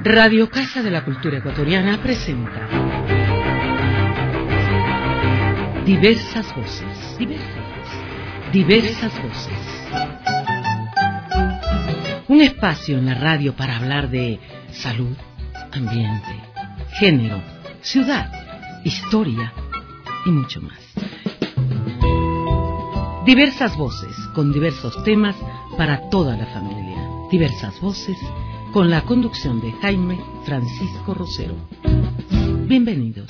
Radio Casa de la Cultura Ecuatoriana presenta Diversas Voces. Diversas Voces. Un espacio en la radio para hablar de salud, ambiente, género, ciudad, historia y mucho más. Diversas voces con diversos temas para toda la familia. Diversas voces con la conducción de Jaime Francisco Rosero. Bienvenidos.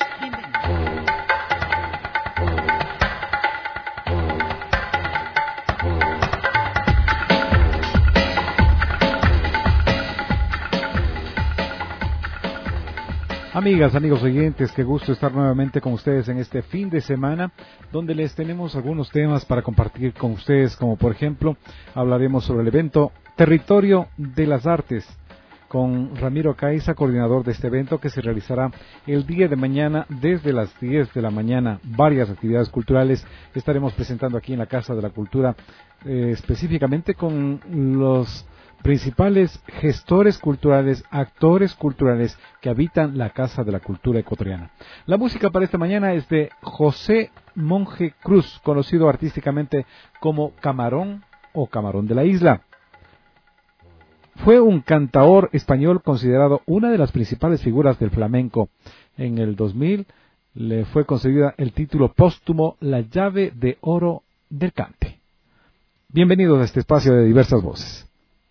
Amigas, amigos oyentes, qué gusto estar nuevamente con ustedes en este fin de semana, donde les tenemos algunos temas para compartir con ustedes, como por ejemplo, hablaremos sobre el evento Territorio de las Artes, con Ramiro Caiza, coordinador de este evento, que se realizará el día de mañana desde las 10 de la mañana. Varias actividades culturales estaremos presentando aquí en la Casa de la Cultura, específicamente con los principales gestores culturales, actores culturales que habitan la Casa de la Cultura Ecuatoriana. La música para esta mañana es de José Monje Cruz, conocido artísticamente como Camarón o Camarón de la Isla. Fue un cantaor español considerado una de las principales figuras del flamenco. En el 2000 le fue concedida el título póstumo La Llave de Oro del Cante. Bienvenidos a este espacio de Diversas Voces.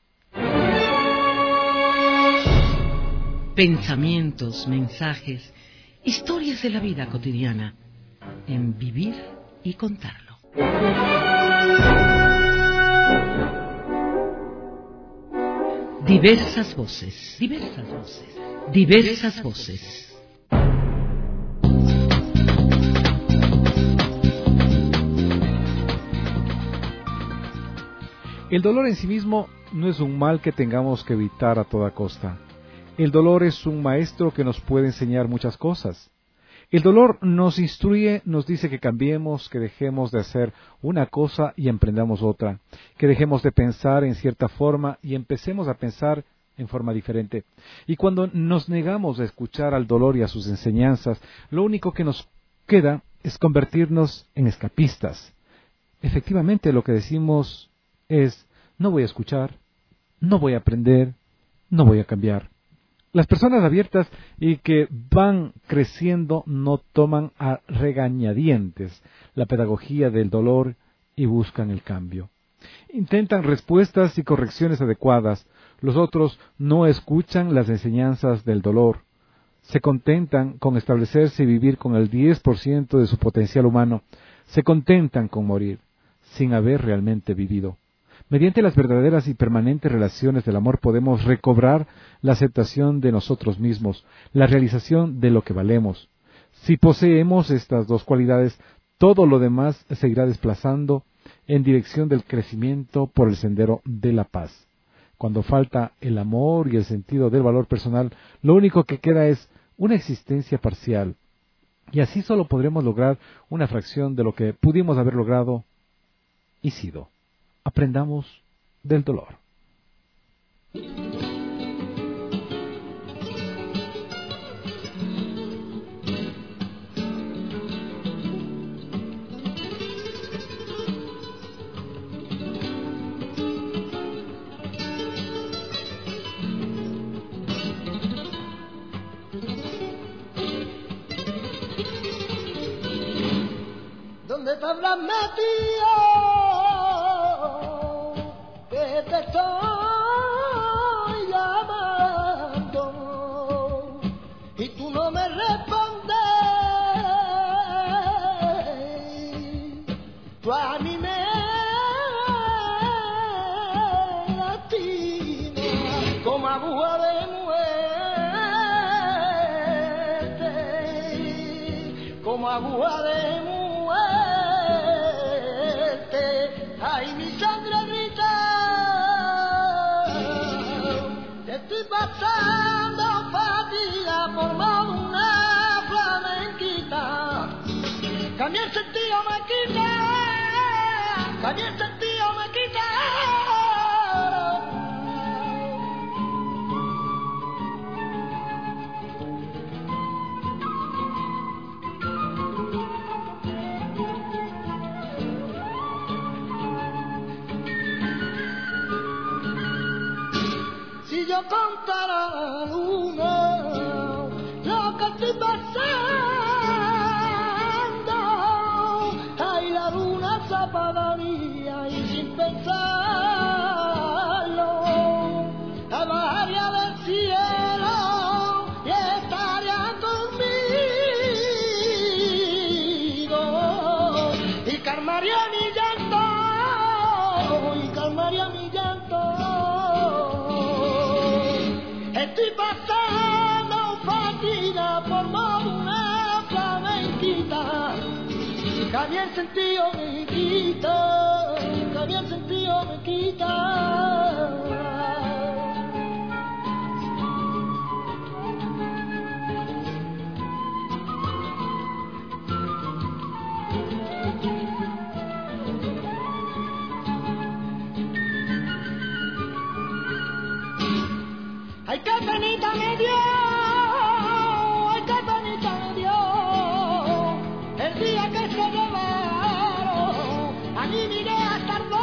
Pensamientos, mensajes, historias de la vida cotidiana, en Vivir y Contarlo. Diversas voces, diversas voces, diversas voces. El dolor en sí mismo no es un mal que tengamos que evitar a toda costa. El dolor es un maestro que nos puede enseñar muchas cosas. El dolor nos instruye, nos dice que cambiemos, que dejemos de hacer una cosa y emprendamos otra, que dejemos de pensar en cierta forma y empecemos a pensar en forma diferente. Y cuando nos negamos a escuchar al dolor y a sus enseñanzas, lo único que nos queda es convertirnos en escapistas. Efectivamente, lo que decimos es: no voy a escuchar, no voy a aprender, no voy a cambiar. Las personas abiertas y que van creciendo no toman a regañadientes la pedagogía del dolor y buscan el cambio. Intentan respuestas y correcciones adecuadas. Los otros no escuchan las enseñanzas del dolor. Se contentan con establecerse y vivir con el 10% de su potencial humano. Se contentan con morir, sin haber realmente vivido. Mediante las verdaderas y permanentes relaciones del amor podemos recobrar la aceptación de nosotros mismos, la realización de lo que valemos. Si poseemos estas dos cualidades, todo lo demás se irá desplazando en dirección del crecimiento por el sendero de la paz. Cuando falta el amor y el sentido del valor personal, lo único que queda es una existencia parcial. Y así solo podremos lograr una fracción de lo que pudimos haber logrado y sido. Aprendamos del dolor. ¿Dónde te habrás metido? Que te estoy llamando y tú no me respondes. Tú a mí me lastimas como aguja de muerte, como aguja de muerte. Ay, mi sangre grita, te estoy pasando fatiga por más una flamenquita. Cambia el sentido me quita, cambia el sentido me quita. contar a la luna lo que estoy pasando. Ay, la luna se apagaría y sin pensarlo bajaría del cielo y estaría conmigo y calmaría mi llanto, y calmaría mi llanto. Estoy pasando fatiga por una flamenquita que bien sentido me quita, que bien sentido me quita. Ay, qué penita me dio, ay, qué penita me dio, el día que se llevaron, a mí miré hasta el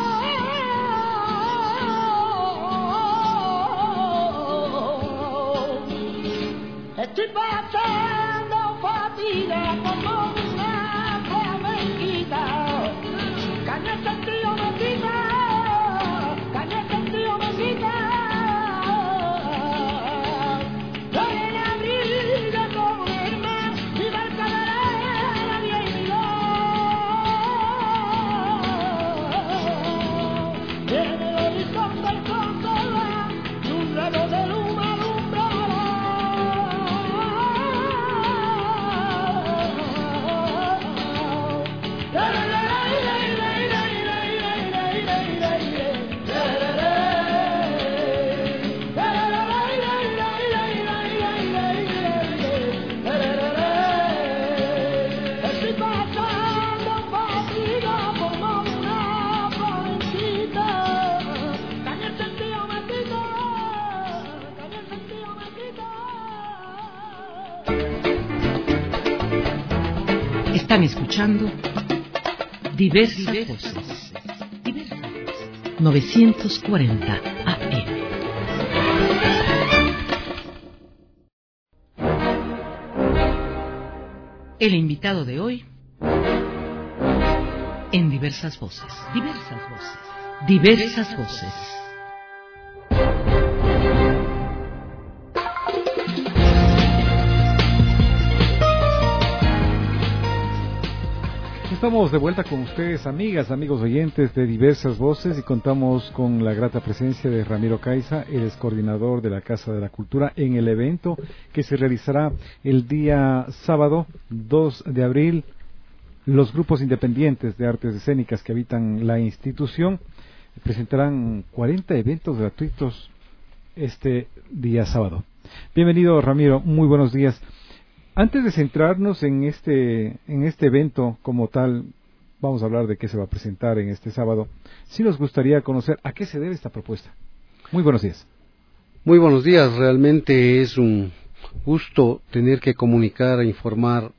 sol. Estoy pasando fatiga como una flamenquita, caña el sentido me quita, caña el sentido me quita. Están escuchando Diversas Voces. 940 AM. El invitado de hoy en Diversas Voces. Diversas Voces. Diversas Voces. Estamos de vuelta con ustedes, amigas, amigos oyentes de Diversas Voces, y contamos con la grata presencia de Ramiro Caiza, el ex coordinador de la Casa de la Cultura, en el evento que se realizará el día sábado 2 de abril. Los grupos independientes de artes escénicas que habitan la institución presentarán 40 eventos gratuitos este día sábado. Bienvenido, Ramiro, muy buenos días. Antes de centrarnos en este evento como tal, vamos a hablar de qué se va a presentar en este sábado. Sí nos gustaría conocer a qué se debe esta propuesta. Muy buenos días. Muy buenos días. Realmente es un gusto tener que comunicar e informar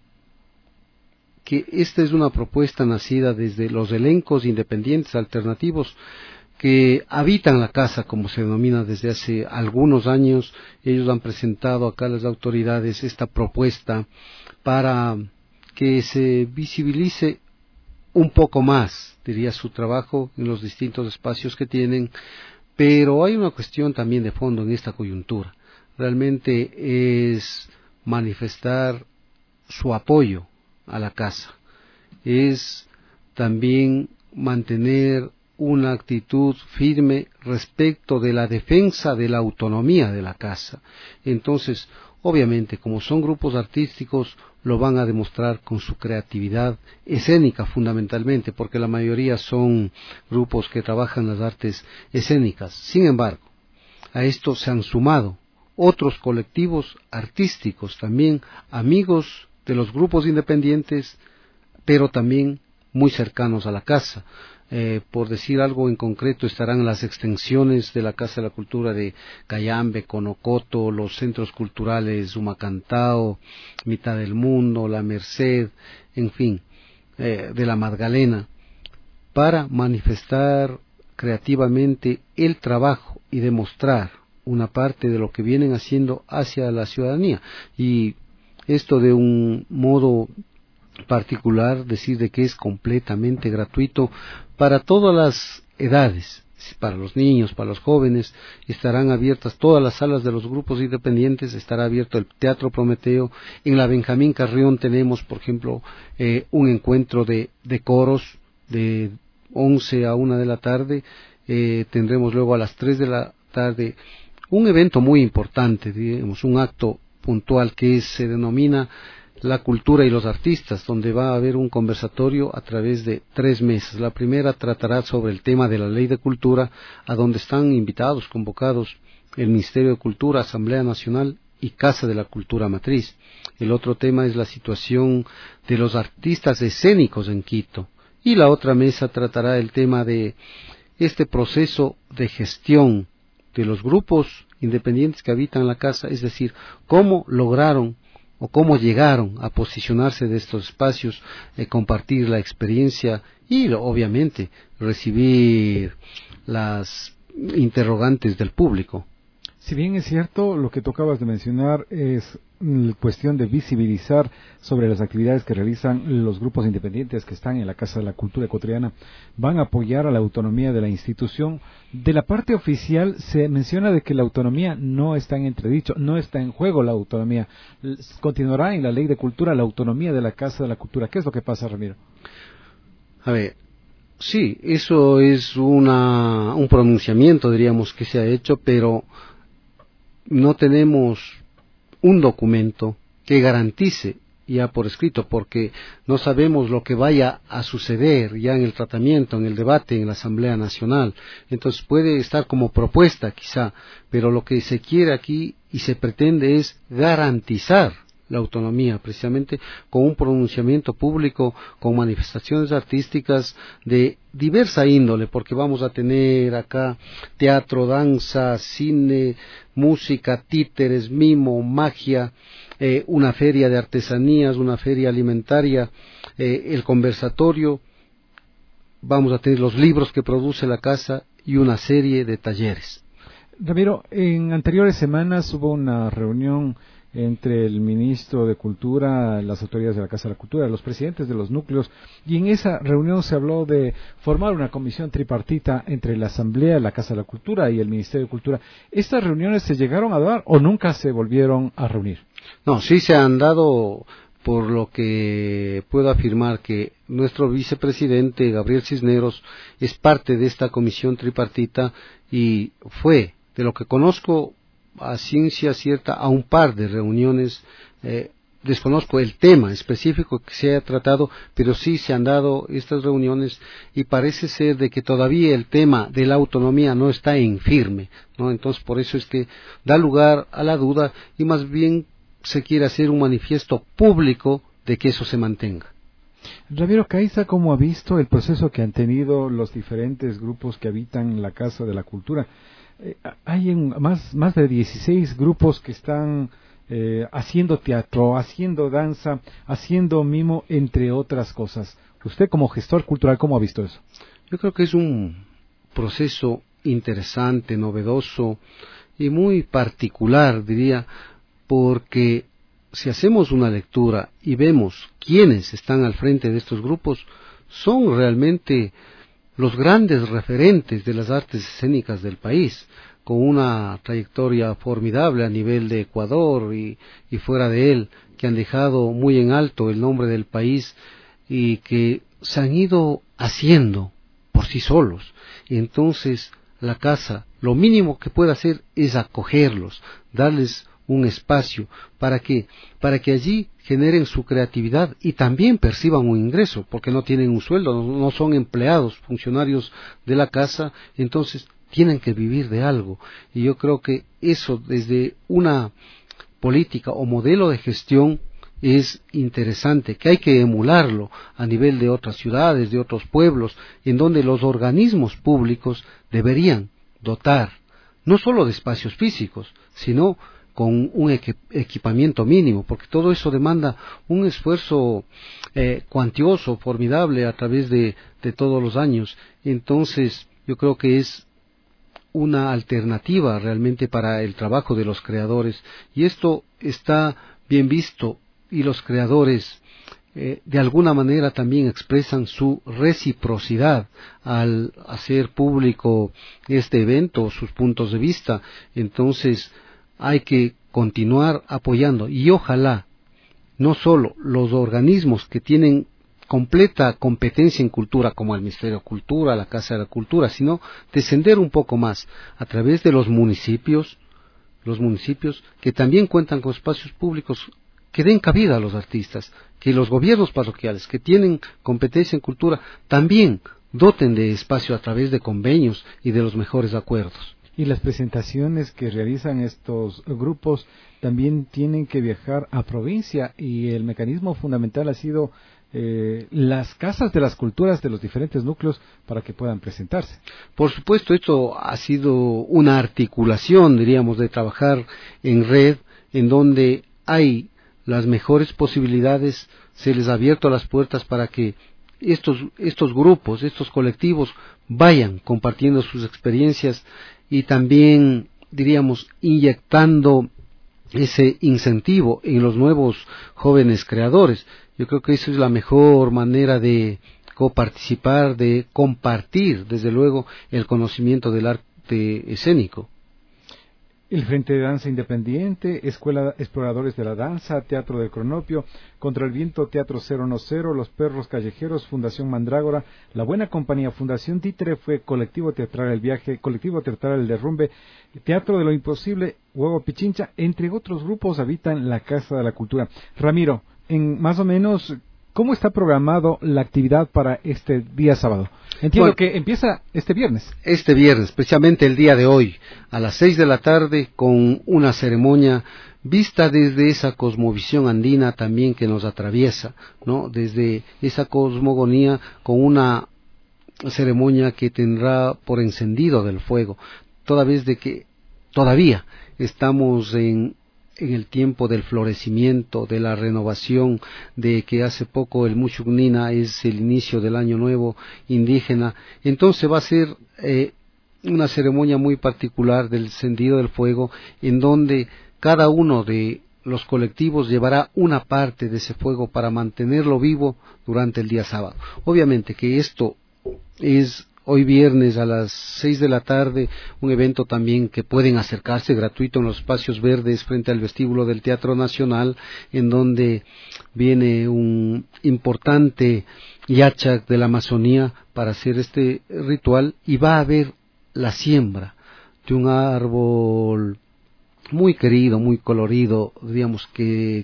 que esta es una propuesta nacida desde los elencos independientes alternativos que habitan la casa, como se denomina desde hace algunos años. Ellos han presentado acá a las autoridades esta propuesta para que se visibilice un poco más, diría, su trabajo en los distintos espacios que tienen, pero hay una cuestión también de fondo en esta coyuntura. Realmente es manifestar su apoyo a la casa, es también mantener una actitud firme respecto de la defensa de la autonomía de la casa. Entonces, obviamente, como son grupos artísticos, lo van a demostrar con su creatividad escénica fundamentalmente, porque la mayoría son grupos que trabajan las artes escénicas. Sin embargo, a esto se han sumado otros colectivos artísticos, también amigos de los grupos independientes, pero también muy cercanos a la casa. Por decir algo en concreto, estarán las extensiones de la Casa de la Cultura de Cayambe, Conocoto, los centros culturales Humacantao, Mitad del Mundo, La Merced, en fin, de la Magdalena, para manifestar creativamente el trabajo y demostrar una parte de lo que vienen haciendo hacia la ciudadanía. Y esto de un modo particular, decir de que es completamente gratuito para todas las edades, para los niños, para los jóvenes, estarán abiertas todas las salas de los grupos independientes, estará abierto el Teatro Prometeo. En la Benjamín Carrión tenemos, por ejemplo, un encuentro de coros de 11 a 1 de la tarde, tendremos luego a las 3 de la tarde un evento muy importante, digamos, un acto puntual que se denomina La cultura y los artistas, donde va a haber un conversatorio a través de 3 mesas. La primera tratará sobre el tema de la Ley de Cultura, a donde están invitados, convocados el Ministerio de Cultura, Asamblea Nacional y Casa de la Cultura Matriz. El otro tema es la situación de los artistas escénicos en Quito. Y la otra mesa tratará el tema de este proceso de gestión de los grupos independientes que habitan la casa, es decir, cómo lograron o cómo llegaron a posicionarse de estos espacios, compartir la experiencia y, obviamente, recibir las interrogantes del público. Si bien es cierto, lo que tú acabas de mencionar es cuestión de visibilizar sobre las actividades que realizan los grupos independientes que están en la Casa de la Cultura Ecuatoriana, van a apoyar a la autonomía de la institución. De la parte oficial se menciona de que la autonomía no está en entredicho, no está en juego la autonomía. Continuará en la Ley de Cultura la autonomía de la Casa de la Cultura. ¿Qué es lo que pasa, Ramiro? A ver, sí, eso es un pronunciamiento, diríamos, que se ha hecho, pero no tenemos un documento que garantice ya por escrito, porque no sabemos lo que vaya a suceder ya en el tratamiento, en el debate en la Asamblea Nacional. Entonces puede estar como propuesta quizá, pero lo que se quiere aquí y se pretende es garantizar la autonomía, precisamente con un pronunciamiento público, con manifestaciones artísticas de diversa índole, porque vamos a tener acá teatro, danza, cine, música, títeres, mimo, magia, una feria de artesanías, una feria alimentaria, el conversatorio, vamos a tener los libros que produce la casa y una serie de talleres. Ramiro, en anteriores semanas hubo una reunión entre el ministro de Cultura, las autoridades de la Casa de la Cultura, los presidentes de los núcleos, y en esa reunión se habló de formar una comisión tripartita entre la Asamblea, la Casa de la Cultura y el Ministerio de Cultura. ¿Estas reuniones se llegaron a dar o nunca se volvieron a reunir? No, sí se han dado, por lo que puedo afirmar que nuestro vicepresidente Gabriel Cisneros es parte de esta comisión tripartita y fue, de lo que conozco, a ciencia cierta a un par de reuniones. Desconozco el tema específico que se haya tratado, pero sí se han dado estas reuniones y parece ser de que todavía el tema de la autonomía no está en firme, ¿no? Entonces por eso es que da lugar a la duda y más bien se quiere hacer un manifiesto público de que eso se mantenga. Ramiro Caiza, ¿cómo ha visto el proceso que han tenido los diferentes grupos que habitan la Casa de la Cultura? Hay más de 16 grupos que están haciendo teatro, haciendo danza, haciendo mimo, entre otras cosas. Usted como gestor cultural, ¿cómo ha visto eso? Yo creo que es un proceso interesante, novedoso y muy particular, diría, porque si hacemos una lectura y vemos quiénes están al frente de estos grupos, son realmente los grandes referentes de las artes escénicas del país, con una trayectoria formidable a nivel de Ecuador y fuera de él, que han dejado muy en alto el nombre del país y que se han ido haciendo por sí solos. Y entonces la casa, lo mínimo que puede hacer es acogerlos, darles un espacio para que allí generen su creatividad y también perciban un ingreso, porque no tienen un sueldo, no son empleados, funcionarios de la casa, entonces tienen que vivir de algo. Y yo creo que eso desde una política o modelo de gestión es interesante, que hay que emularlo a nivel de otras ciudades, de otros pueblos, en donde los organismos públicos deberían dotar no solo de espacios físicos, sino con un equipamiento mínimo, porque todo eso demanda un esfuerzo cuantioso, formidable a través de todos los años. Entonces yo creo que es una alternativa realmente para el trabajo de los creadores, y esto está bien visto, y los creadores de alguna manera también expresan su reciprocidad al hacer público este evento, sus puntos de vista. Entonces hay que continuar apoyando, y ojalá no solo los organismos que tienen completa competencia en cultura, como el Ministerio de Cultura, la Casa de la Cultura, sino descender un poco más a través de los municipios que también cuentan con espacios públicos que den cabida a los artistas, que los gobiernos parroquiales que tienen competencia en cultura también doten de espacio a través de convenios y de los mejores acuerdos. Y las presentaciones que realizan estos grupos también tienen que viajar a provincia, y el mecanismo fundamental ha sido las casas de las culturas de los diferentes núcleos para que puedan presentarse. Por supuesto, esto ha sido una articulación, diríamos, de trabajar en red, en donde hay las mejores posibilidades, se les ha abierto las puertas para que estos grupos, estos colectivos vayan compartiendo sus experiencias y también, diríamos, inyectando ese incentivo en los nuevos jóvenes creadores. Yo creo que esa es la mejor manera de coparticipar, de compartir, desde luego, el conocimiento del arte escénico. El Frente de Danza Independiente, Escuela Exploradores de la Danza, Teatro del Cronopio, Contra el Viento, Teatro 010, Los Perros Callejeros, Fundación Mandrágora, La Buena Compañía, Fundación Títere, fue Colectivo Teatral El Viaje, Colectivo Teatral El Derrumbe, Teatro de lo Imposible, Huevo Pichincha, entre otros grupos habitan la Casa de la Cultura. Ramiro, en más o menos, ¿cómo está programado la actividad para este día sábado? Entiendo que empieza este viernes. Este viernes, precisamente el día de hoy, a las 6 de la tarde, con una ceremonia vista desde esa cosmovisión andina también que nos atraviesa, ¿no? Desde esa cosmogonía, con una ceremonia que tendrá por encendido del fuego, toda vez de que todavía estamos en el tiempo del florecimiento, de la renovación, de que hace poco el Muchugnina es el inicio del año nuevo indígena. Entonces va a ser una ceremonia muy particular del encendido del fuego, en donde cada uno de los colectivos llevará una parte de ese fuego para mantenerlo vivo durante el día sábado. Obviamente que esto es hoy viernes a las 6 de la tarde, un evento también que pueden acercarse gratuito en los espacios verdes frente al vestíbulo del Teatro Nacional, en donde viene un importante yachak de la Amazonía para hacer este ritual, y va a haber la siembra de un árbol muy querido, muy colorido, digamos, que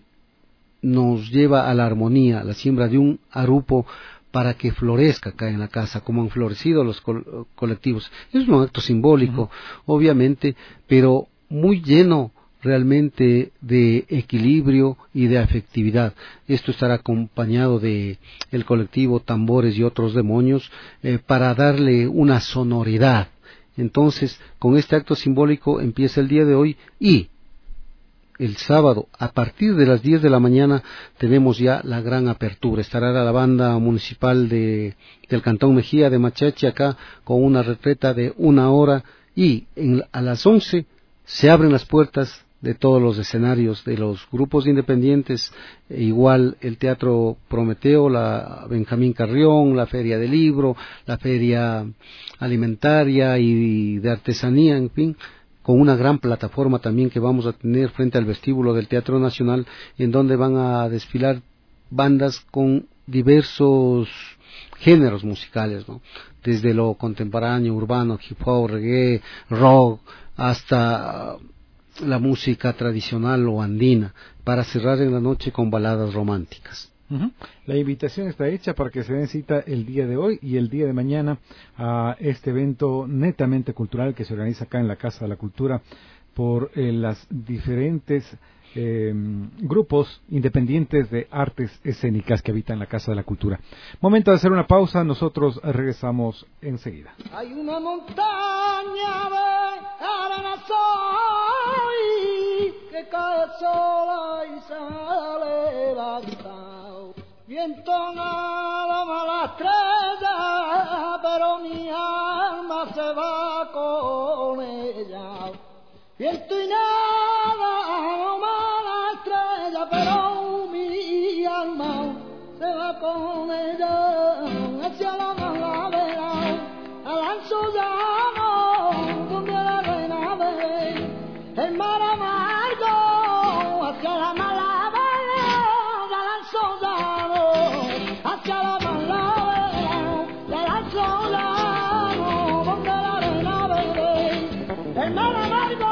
nos lleva a la armonía, la siembra de un arupo para que florezca acá en la casa, como han florecido los colectivos. Es un acto simbólico, obviamente, pero muy lleno realmente de equilibrio y de afectividad. Esto estará acompañado de el colectivo Tambores y Otros Demonios para darle una sonoridad. Entonces, con este acto simbólico empieza el día de hoy, y el sábado, a partir de las 10 de la mañana, tenemos ya la gran apertura. Estará la banda municipal del Cantón Mejía de Machachi acá, con una retreta de 1 hora, y a las 11 se abren las puertas de todos los escenarios de los grupos independientes, igual el Teatro Prometeo, la Benjamín Carrión, la Feria del Libro, la Feria Alimentaria y de Artesanía, en fin, con una gran plataforma también que vamos a tener frente al vestíbulo del Teatro Nacional, en donde van a desfilar bandas con diversos géneros musicales, ¿no? Desde lo contemporáneo, urbano, hip hop, reggae, rock, hasta la música tradicional o andina, para cerrar en la noche con baladas románticas. La invitación está hecha para que se den cita el día de hoy y el día de mañana a este evento netamente cultural que se organiza acá en la Casa de la Cultura por las diferentes grupos independientes de artes escénicas que habitan la Casa de la Cultura. Momento de hacer una pausa, nosotros regresamos enseguida. Hay una montaña de arena que cae sola y se levanta. Viento nada mala estrella, pero mi alma se va con viento y nada, no mala estrella, pero mi alma se va con ella hacia la malavera, al ancho llano donde la reina ve el mar amargo, hacia la malavera, al ancho llano, hacia la malavera, al ancho llano donde la reina ve el mar amargo.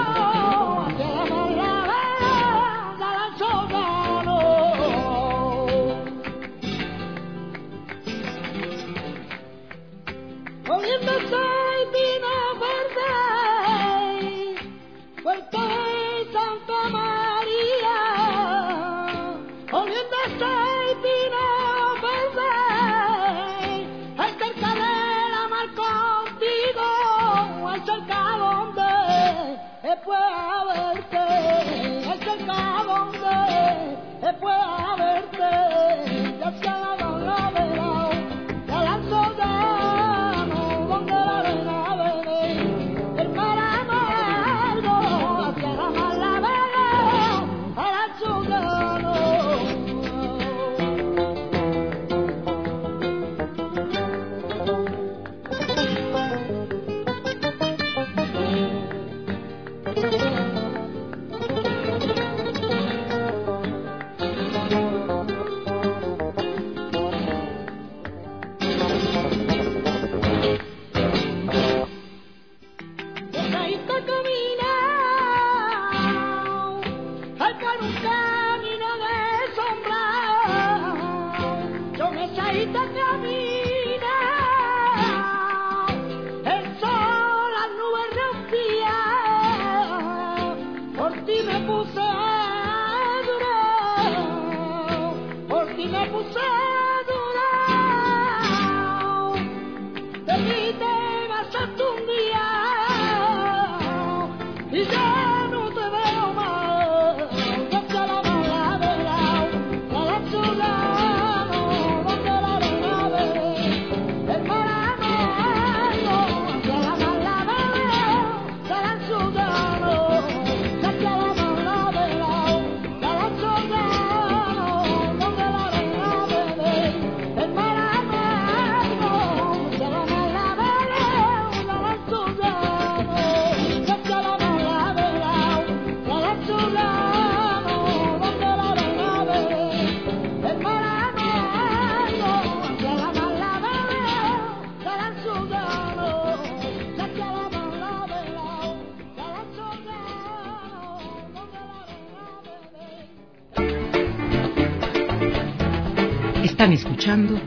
Están escuchando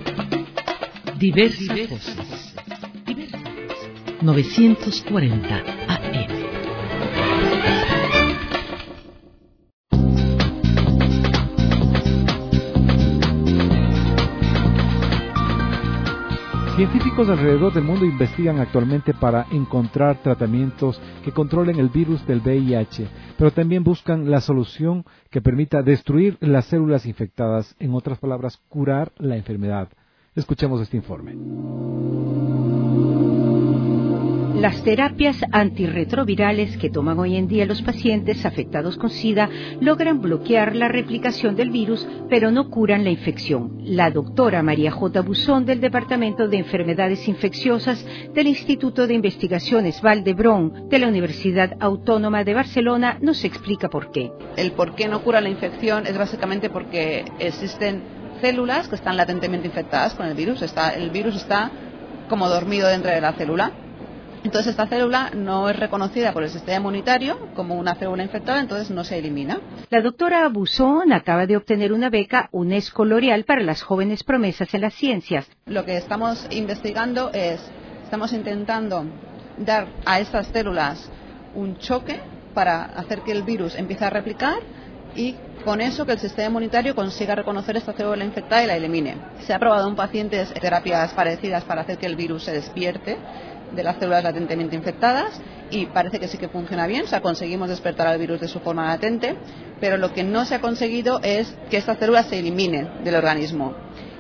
Diversas Voces. 940 AM. Científicos alrededor del mundo investigan actualmente para encontrar tratamientos que controlen el virus del VIH, pero también buscan la solución que permita destruir las células infectadas, en otras palabras, curar la enfermedad. Escuchemos este informe. Las terapias antirretrovirales que toman hoy en día los pacientes afectados con SIDA logran bloquear la replicación del virus, pero no curan la infección. La doctora María J. Buzón, del Departamento de Enfermedades Infecciosas del Instituto de Investigaciones Vall d'Hebron de la Universidad Autónoma de Barcelona, nos explica por qué. El por qué no cura la infección es básicamente porque existen células que están latentemente infectadas con el virus. El virus está como dormido dentro de la célula. Entonces esta célula no es reconocida por el sistema inmunitario como una célula infectada, entonces no se elimina. La doctora Buzón acaba de obtener una beca UNESCO L'Oréal para las jóvenes promesas en las ciencias. Lo que estamos investigando estamos intentando dar a estas células un choque para hacer que el virus empiece a replicar y con eso que el sistema inmunitario consiga reconocer esta célula infectada y la elimine. Se ha probado en pacientes terapias parecidas para hacer que el virus se despierte de las células latentemente infectadas y parece que sí que funciona bien, o sea, conseguimos despertar al virus de su forma latente, pero lo que no se ha conseguido es que estas células se eliminen del organismo.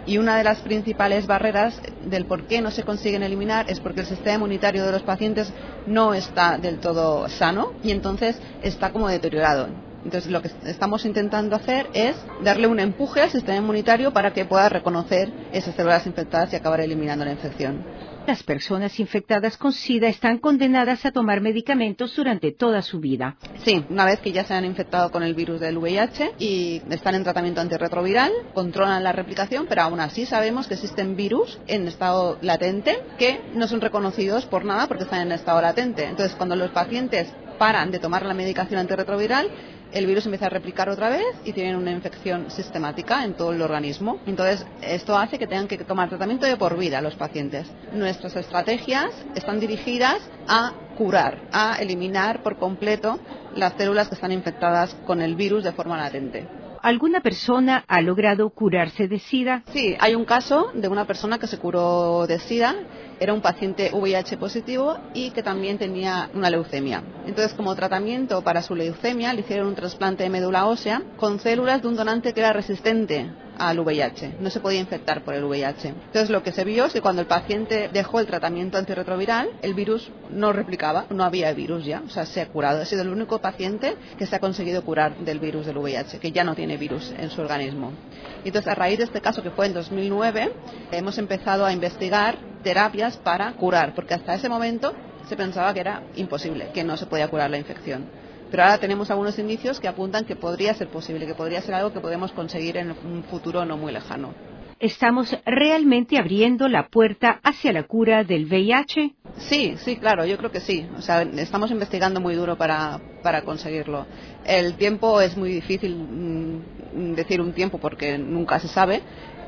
Y una de las principales barreras del por qué no se consiguen eliminar es porque el sistema inmunitario de los pacientes no está del todo sano y entonces está como deteriorado. Entonces lo que estamos intentando hacer es darle un empuje al sistema inmunitario para que pueda reconocer esas células infectadas y acabar eliminando la infección. Las personas infectadas con SIDA están condenadas a tomar medicamentos durante toda su vida. Sí, una vez que ya se han infectado con el virus del VIH y están en tratamiento antirretroviral, controlan la replicación, pero aún así sabemos que existen virus en estado latente que no son reconocidos por nada porque están en estado latente. Entonces, cuando los pacientes paran de tomar la medicación antirretroviral, el virus empieza a replicar otra vez y tienen una infección sistemática en todo el organismo. Entonces, esto hace que tengan que tomar tratamiento de por vida los pacientes. Nuestras estrategias están dirigidas a curar, a eliminar por completo las células que están infectadas con el virus de forma latente. ¿Alguna persona ha logrado curarse de SIDA? Sí, hay un caso de una persona que se curó de SIDA. Era un paciente VIH positivo y que también tenía una leucemia. Entonces, como tratamiento para su leucemia, le hicieron un trasplante de médula ósea con células de un donante que era resistente al VIH. No se podía infectar por el VIH. Entonces, lo que se vio es que cuando el paciente dejó el tratamiento antirretroviral, el virus no replicaba, no había virus ya. O sea, se ha curado. Ha sido el único paciente que se ha conseguido curar del virus del VIH, que ya no tiene virus en su organismo. Entonces, a raíz de este caso, que fue en 2009, hemos empezado a investigar terapias para curar, porque hasta ese momento se pensaba que era imposible, que no se podía curar la infección. Pero ahora tenemos algunos indicios que apuntan que podría ser posible, que podría ser algo que podemos conseguir en un futuro no muy lejano. ¿Estamos realmente abriendo la puerta hacia la cura del VIH? Sí, claro, yo creo que sí. O sea, estamos investigando muy duro para conseguirlo. El tiempo es muy difícil decir un tiempo porque nunca se sabe.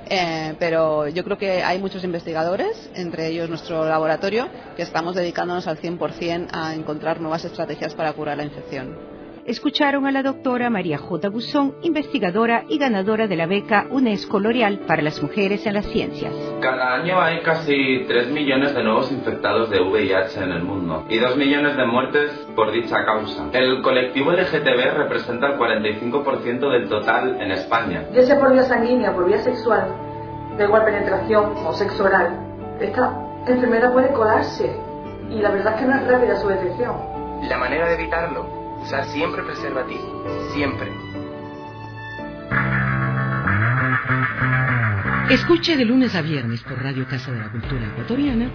Pero yo creo que hay muchos investigadores, entre ellos nuestro laboratorio, que estamos dedicándonos al 100% a encontrar nuevas estrategias para curar la infección. Escucharon a la doctora María J. Buzón, investigadora y ganadora de la beca UNESCO L'Oréal para las mujeres en las ciencias. Cada año hay casi 3 millones de nuevos infectados de VIH en el mundo y 2 millones de muertes por dicha causa. El colectivo LGTB representa el 45% del total en España. Ya sea por vía sanguínea, por vía sexual, de igual penetración o sexo oral, esta enfermedad puede colarse y la verdad es que no es rápida su detección. La manera de evitarlo: usar siempre preservativo, siempre. Escuche de lunes a viernes por Radio Casa de la Cultura Ecuatoriana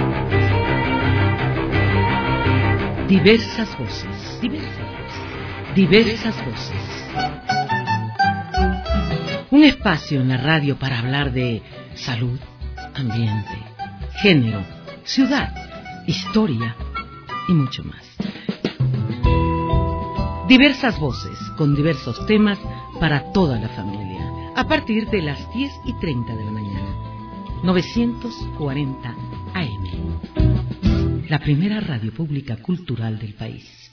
diversas voces, diversas voces. Un espacio en la radio para hablar de salud, ambiente, género, ciudad, historia y mucho más. Diversas voces con diversos temas para toda la familia. A partir de las 10:30 de la mañana. 940 AM. La primera radio pública cultural del país.